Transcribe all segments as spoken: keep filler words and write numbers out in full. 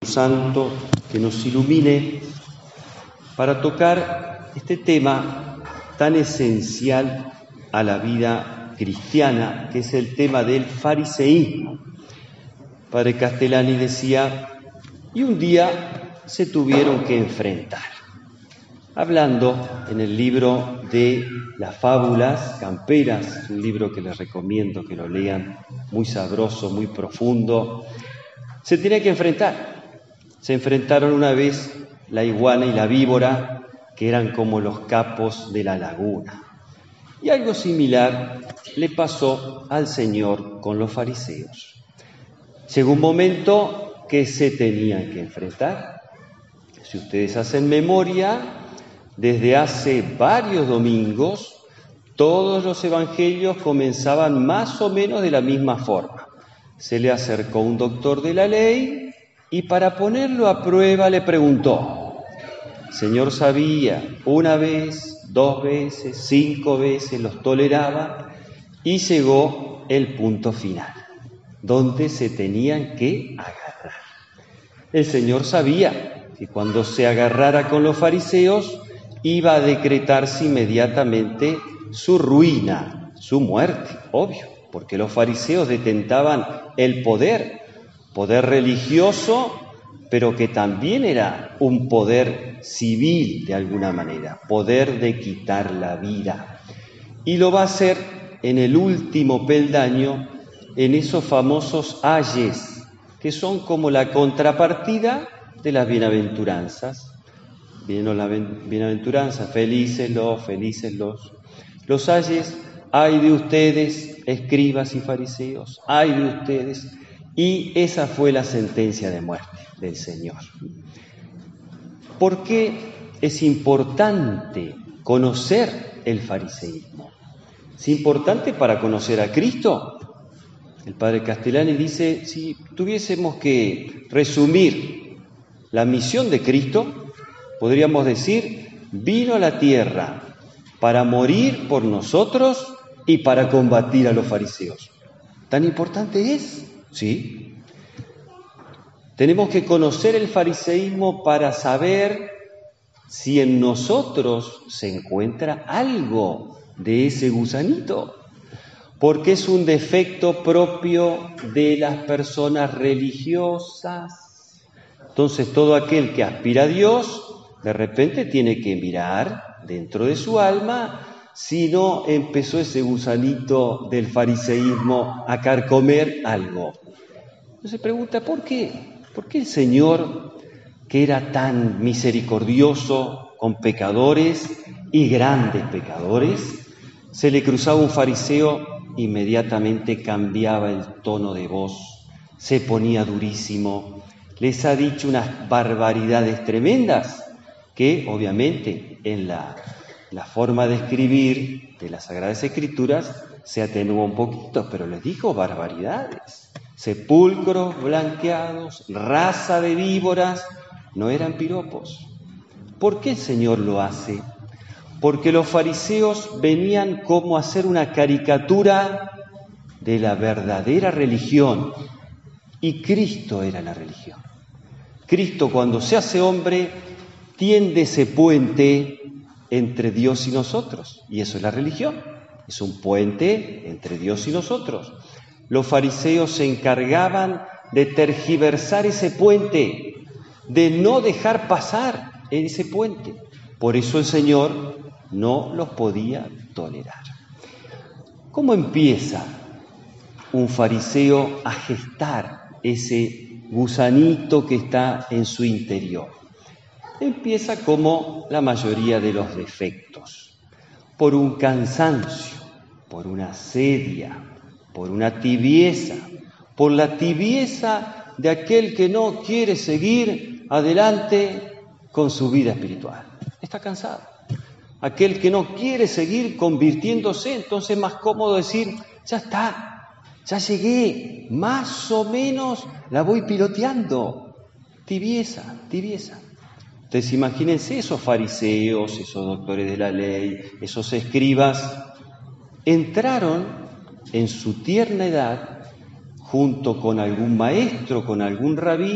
Santo que nos ilumine para tocar este tema tan esencial a la vida cristiana, que es el tema del fariseísmo. Padre Castellani decía, y un día se tuvieron que enfrentar. Hablando en el libro de las fábulas camperas, un libro que les recomiendo que lo lean, muy sabroso, muy profundo, se tiene que enfrentar. Se enfrentaron una vez la iguana y la víbora, que eran como los capos de la laguna. Y algo similar le pasó al Señor con los fariseos. Llegó un momento que se tenían que enfrentar. Si ustedes hacen memoria, desde hace varios domingos, todos los evangelios comenzaban más o menos de la misma forma. Se le acercó un doctor de la ley y para ponerlo a prueba le preguntó, el Señor sabía, una vez, dos veces, cinco veces, los toleraba y llegó el punto final, donde se tenían que agarrar. El Señor sabía que cuando se agarrara con los fariseos iba a decretarse inmediatamente su ruina, su muerte, obvio, porque los fariseos detentaban el poder, poder religioso, pero que también era un poder civil de alguna manera, poder de quitar la vida. Y lo va a hacer en el último peldaño, en esos famosos ayes, que son como la contrapartida de las bienaventuranzas. Vienen las bienaventuranzas, felices los, felices los. Los ayes, ay de ustedes, escribas y fariseos, ay de ustedes. Y esa fue la sentencia de muerte del Señor. ¿Por qué es importante conocer el fariseísmo? ¿Es importante para conocer a Cristo? El padre Castellani dice, si tuviésemos que resumir la misión de Cristo, podríamos decir, vino a la tierra para morir por nosotros y para combatir a los fariseos. ¿Tan importante es? Sí. Tenemos que conocer el fariseísmo para saber si en nosotros se encuentra algo de ese gusanito, porque es un defecto propio de las personas religiosas. Entonces, todo aquel que aspira a Dios, de repente tiene que mirar dentro de su alma si no empezó ese gusanito del fariseísmo a carcomer algo. Entonces se pregunta, ¿por qué? ¿Por qué el Señor, que era tan misericordioso con pecadores y grandes pecadores, se le cruzaba un fariseo, inmediatamente cambiaba el tono de voz, se ponía durísimo, les ha dicho unas barbaridades tremendas que obviamente en la, la forma de escribir de las Sagradas Escrituras se atenuó un poquito, pero les dijo barbaridades. Sepulcros blanqueados, raza de víboras, no eran piropos. ¿Por qué el Señor lo hace? Porque los fariseos venían como a hacer una caricatura de la verdadera religión y Cristo era la religión. Cristo, cuando se hace hombre, tiende ese puente entre Dios y nosotros, y eso es la religión, es un puente entre Dios y nosotros. Los fariseos se encargaban de tergiversar ese puente, de no dejar pasar ese puente. Por eso el Señor no los podía tolerar. ¿Cómo empieza un fariseo a gestar ese gusanito que está en su interior? Empieza como la mayoría de los defectos, por un cansancio, por una sedia, por una tibieza, por la tibieza de aquel que no quiere seguir adelante con su vida espiritual. Está cansado. Aquel que no quiere seguir convirtiéndose, entonces es más cómodo decir, ya está, ya llegué, más o menos la voy piloteando. Tibieza, tibieza. Entonces imagínense esos fariseos, esos doctores de la ley, esos escribas, entraron en su tierna edad, junto con algún maestro, con algún rabí,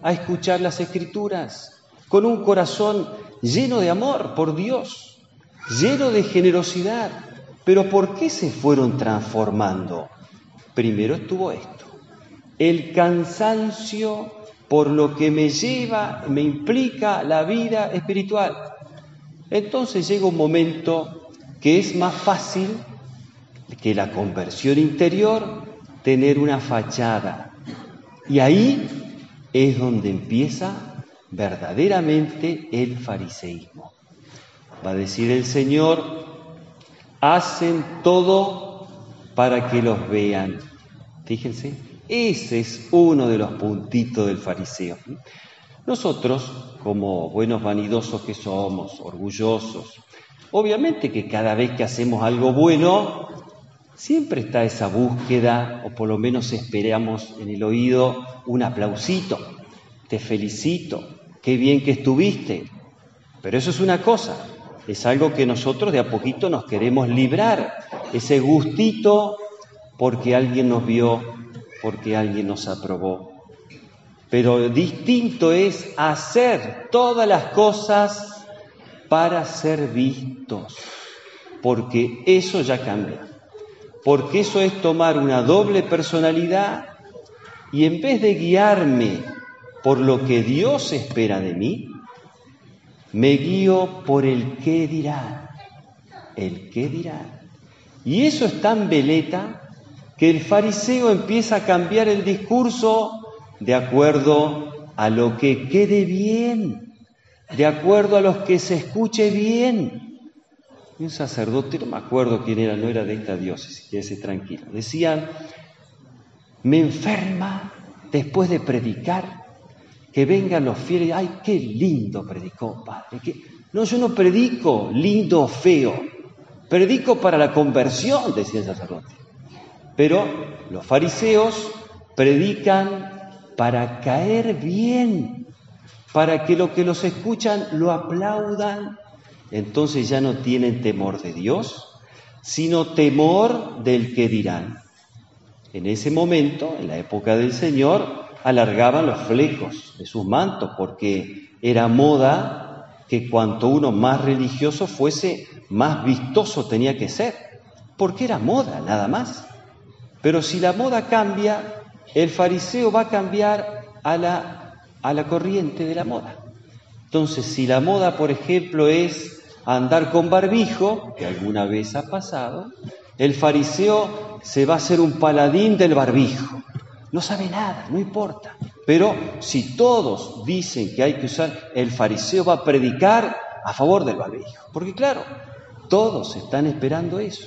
a escuchar las Escrituras, con un corazón lleno de amor por Dios, lleno de generosidad. Pero ¿por qué se fueron transformando? Primero estuvo esto, el cansancio por lo que me lleva, me implica la vida espiritual. Entonces llega un momento que es más fácil que la conversión interior tener una fachada. Y ahí es donde empieza verdaderamente el fariseísmo. Va a decir el Señor, hacen todo para que los vean. Fíjense, ese es uno de los puntitos del fariseo. Nosotros, como buenos vanidosos que somos, orgullosos, obviamente que cada vez que hacemos algo bueno, siempre está esa búsqueda, o por lo menos esperamos en el oído un aplausito. Te felicito, qué bien que estuviste. Pero eso es una cosa, es algo que nosotros de a poquito nos queremos librar, ese gustito porque alguien nos vio, porque alguien nos aprobó. Pero distinto es hacer todas las cosas para ser vistos, porque eso ya cambia. Porque eso es tomar una doble personalidad y en vez de guiarme por lo que Dios espera de mí, me guío por el qué dirán, el qué dirán. Y eso es tan veleta que el fariseo empieza a cambiar el discurso de acuerdo a lo que quede bien, de acuerdo a lo que se escuche bien. Un sacerdote, no me acuerdo quién era, no era de esta diócesis, quédese tranquilo. Decían, me enferma después de predicar, que vengan los fieles, ay, qué lindo predicó, padre. ¿Qué? No, yo no predico lindo o feo, predico para la conversión, decía el sacerdote. Pero los fariseos predican para caer bien, para que los que los escuchan lo aplaudan. Entonces ya no tienen temor de Dios, sino temor del que dirán. En ese momento, en la época del Señor, alargaban los flecos de sus mantos, porque era moda que cuanto uno más religioso fuese, más vistoso tenía que ser, porque era moda, nada más. Pero si la moda cambia, el fariseo va a cambiar a la, a la corriente de la moda. Entonces, si la moda, por ejemplo, es andar con barbijo, que alguna vez ha pasado, el fariseo se va a hacer un paladín del barbijo. No sabe nada, no importa. Pero si todos dicen que hay que usar, el fariseo va a predicar a favor del barbijo. Porque claro, todos están esperando eso.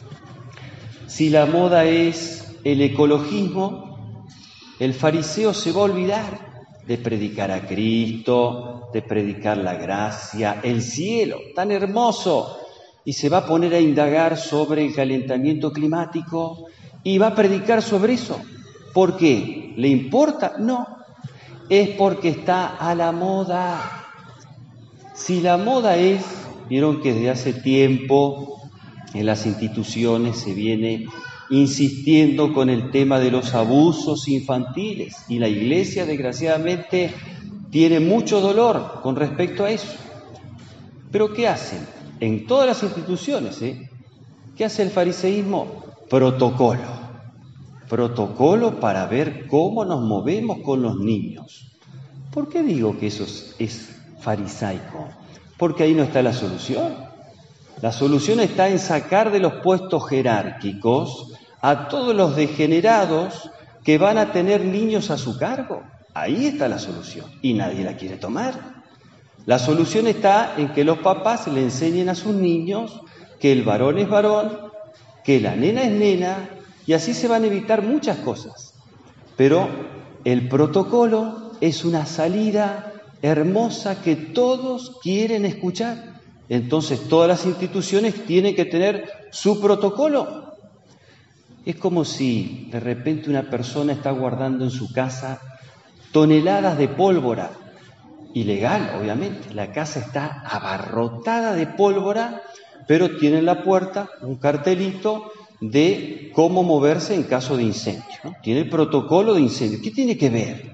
Si la moda es el ecologismo, el fariseo se va a olvidar de predicar a Cristo, de predicar la gracia, el cielo, tan hermoso, y se va a poner a indagar sobre el calentamiento climático y va a predicar sobre eso. ¿Por qué? ¿Le importa? No, es porque está a la moda. Si la moda es, vieron que desde hace tiempo en las instituciones se viene insistiendo con el tema de los abusos infantiles y la Iglesia desgraciadamente tiene mucho dolor con respecto a eso. ¿Pero qué hacen? En todas las instituciones, ¿eh? ¿Qué hace el fariseísmo? Protocolo. Protocolo para ver cómo nos movemos con los niños. ¿Por qué digo que eso es, es farisaico? Porque ahí no está la solución. La solución está en sacar de los puestos jerárquicos a todos los degenerados que van a tener niños a su cargo. Ahí está la solución y nadie la quiere tomar. La solución está en que los papás le enseñen a sus niños que el varón es varón, que la nena es nena, y así se van a evitar muchas cosas. Pero el protocolo es una salida hermosa que todos quieren escuchar. Entonces todas las instituciones tienen que tener su protocolo. Es como si de repente una persona está guardando en su casa toneladas de pólvora, ilegal obviamente, la casa está abarrotada de pólvora, pero tiene en la puerta un cartelito de cómo moverse en caso de incendio, ¿no? Tiene el protocolo de incendio. ¿Qué tiene que ver?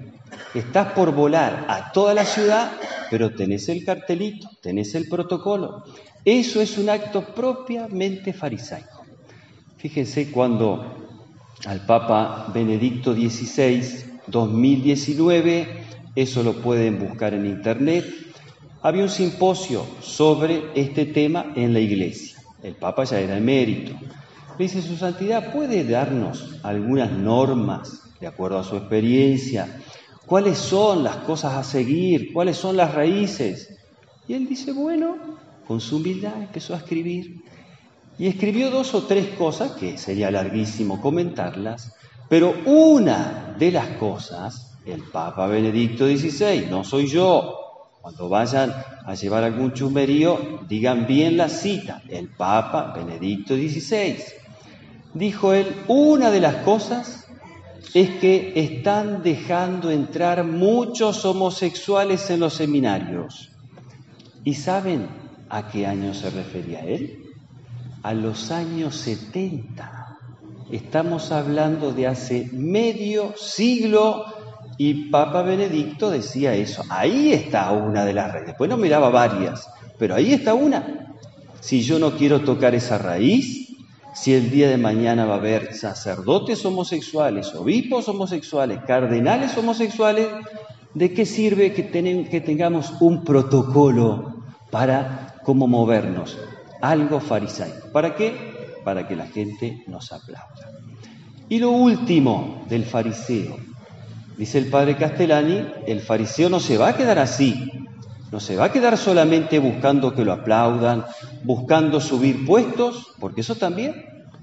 estás por volar a toda la ciudad, pero tenés el cartelito, tenés el protocolo. Eso es un acto propiamente farisaico. Fíjense cuando al Papa Benedicto dieciséis, dos mil diecinueve, eso lo pueden buscar en internet, había un simposio sobre este tema en la iglesia. El Papa ya era emérito. Le dice, Su Santidad, ¿puede darnos algunas normas, de acuerdo a su experiencia? ¿Cuáles son las cosas a seguir? ¿Cuáles son las raíces? Y él dice, bueno, con su humildad empezó a escribir. Y escribió dos o tres cosas, que sería larguísimo comentarlas, pero una de las cosas, el Papa Benedicto dieciséis, no soy yo, cuando vayan a llevar algún chusmerío, digan bien la cita, el Papa Benedicto dieciséis. Dijo él, una de las cosas es que están dejando entrar muchos homosexuales en los seminarios. ¿Y saben a qué año se refería él? A los años setenta. Estamos hablando de hace medio siglo y Papa Benedicto decía eso. Ahí está una de las raíces. Después no miraba varias, pero ahí está una. Si yo no quiero tocar esa raíz, si el día de mañana va a haber sacerdotes homosexuales, obispos homosexuales, cardenales homosexuales, ¿de qué sirve que, ten, que tengamos un protocolo para cómo movernos? Algo farisaico. ¿Para qué? Para que la gente nos aplauda. Y lo último del fariseo, dice el padre Castellani, el fariseo no se va a quedar así, no se va a quedar solamente buscando que lo aplaudan, buscando subir puestos, porque eso también,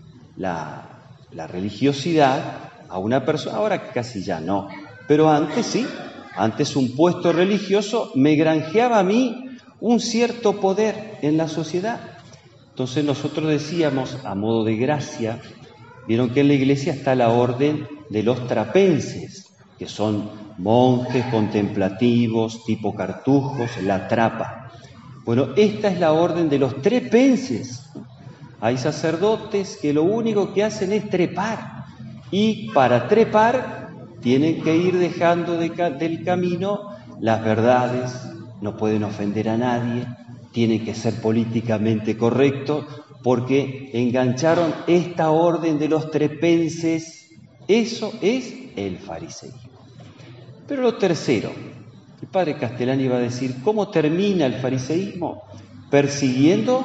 la, la religiosidad a una persona, ahora casi ya no, pero antes sí, antes un puesto religioso me granjeaba a mí un cierto poder en la sociedad. Entonces nosotros decíamos, a modo de gracia, vieron que en la iglesia está la orden de los trapenses, que son monjes contemplativos, tipo cartujos, la trapa. Bueno, esta es la orden de los trepenses. Hay sacerdotes que lo único que hacen es trepar, y para trepar tienen que ir dejando de, del camino las verdades, no pueden ofender a nadie, tienen que ser políticamente correctos, porque engancharon esta orden de los trepenses. Eso es el fariseísmo. Pero lo tercero, el padre Castellani va a decir, ¿cómo termina el fariseísmo? Persiguiendo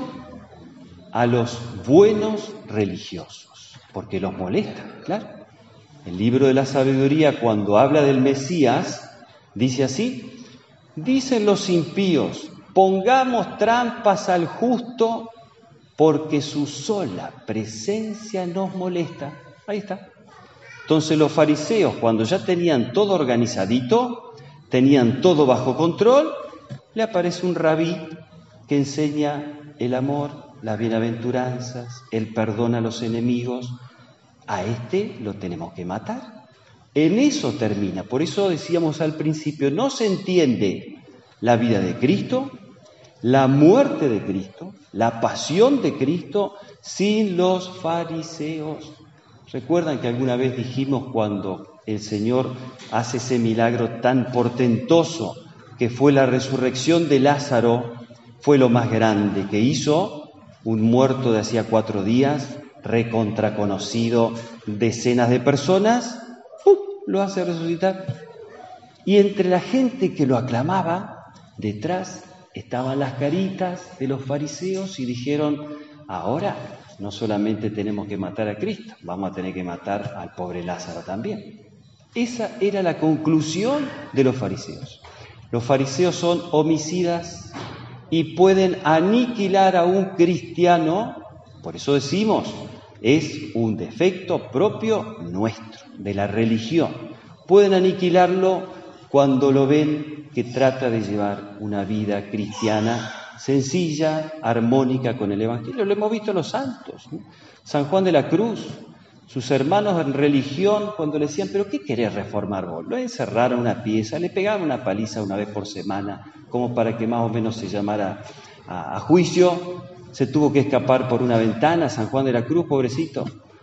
a los buenos religiosos, porque los molesta, claro. El libro de la sabiduría, cuando habla del Mesías, dice así, dicen los impíos, pongamos trampas al justo porque su sola presencia nos molesta. Ahí está. Entonces los fariseos, cuando ya tenían todo organizadito, tenían todo bajo control, le aparece un rabí que enseña el amor, las bienaventuranzas, el perdón a los enemigos. A este lo tenemos que matar. En eso termina. Por eso decíamos al principio, no se entiende la vida de Cristo, la muerte de Cristo, la pasión de Cristo sin los fariseos. ¿Recuerdan que alguna vez dijimos cuando el Señor hace ese milagro tan portentoso que fue la resurrección de Lázaro? Fue lo más grande que hizo, un muerto de hacía cuatro días, recontraconocido, decenas de personas, ¡uh!, lo hace resucitar. Y entre la gente que lo aclamaba, detrás estaban las caritas de los fariseos y dijeron, ahora no solamente tenemos que matar a Cristo, vamos a tener que matar al pobre Lázaro también. Esa era la conclusión de los fariseos. Los fariseos son homicidas y pueden aniquilar a un cristiano, por eso decimos, es un defecto propio nuestro, de la religión. Pueden aniquilarlo cuando lo ven que trata de llevar una vida cristiana sencilla, armónica con el Evangelio. Lo hemos visto en los santos, ¿no? San Juan de la Cruz, sus hermanos en religión, cuando le decían, ¿pero qué querés reformar vos? Lo encerraron en una pieza, le pegaban una paliza una vez por semana, como para que más o menos se llamara a, a juicio. Se tuvo que escapar por una ventana, San Juan de la Cruz, pobrecito.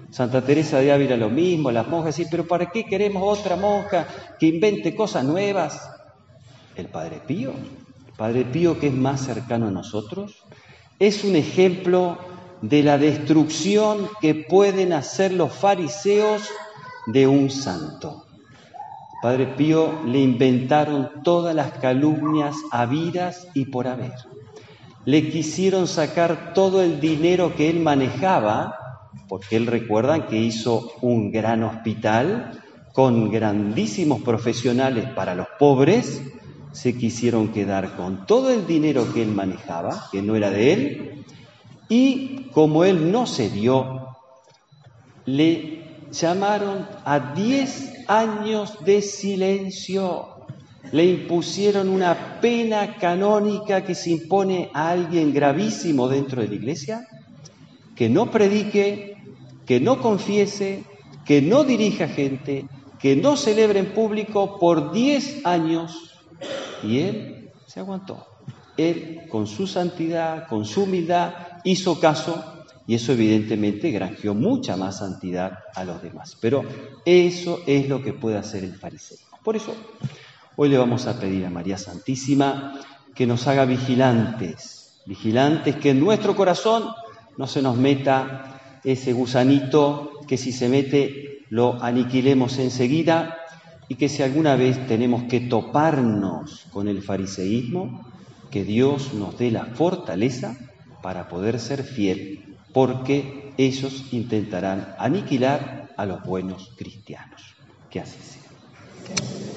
Santa Teresa de Ávila lo mismo, las monjas decían, pero ¿para qué queremos otra monja que invente cosas nuevas? El Padre Pío, el Padre Pío que es más cercano a nosotros, es un ejemplo de la destrucción que pueden hacer los fariseos de un santo. Padre Pío le inventaron todas las calumnias habidas y por haber. Le quisieron sacar todo el dinero que él manejaba, porque él recuerdan que hizo un gran hospital con grandísimos profesionales para los pobres. Se quisieron quedar con todo el dinero que él manejaba, que no era de él, y como él no cedió, le llamaron a diez años de silencio. Le impusieron una pena canónica que se impone a alguien gravísimo dentro de la Iglesia, que no predique, que no confiese, que no dirija gente, que no celebre en público por diez años. Y él se aguantó. Él, con su santidad, con su humildad, hizo caso. Y eso evidentemente granjeó mucha más santidad a los demás. Pero eso es lo que puede hacer el fariseísmo. Por eso, hoy le vamos a pedir a María Santísima que nos haga vigilantes, vigilantes, que en nuestro corazón no se nos meta ese gusanito, que si se mete lo aniquilemos enseguida, y que si alguna vez tenemos que toparnos con el fariseísmo, que Dios nos dé la fortaleza para poder ser fiel, porque ellos intentarán aniquilar a los buenos cristianos. Que así sea.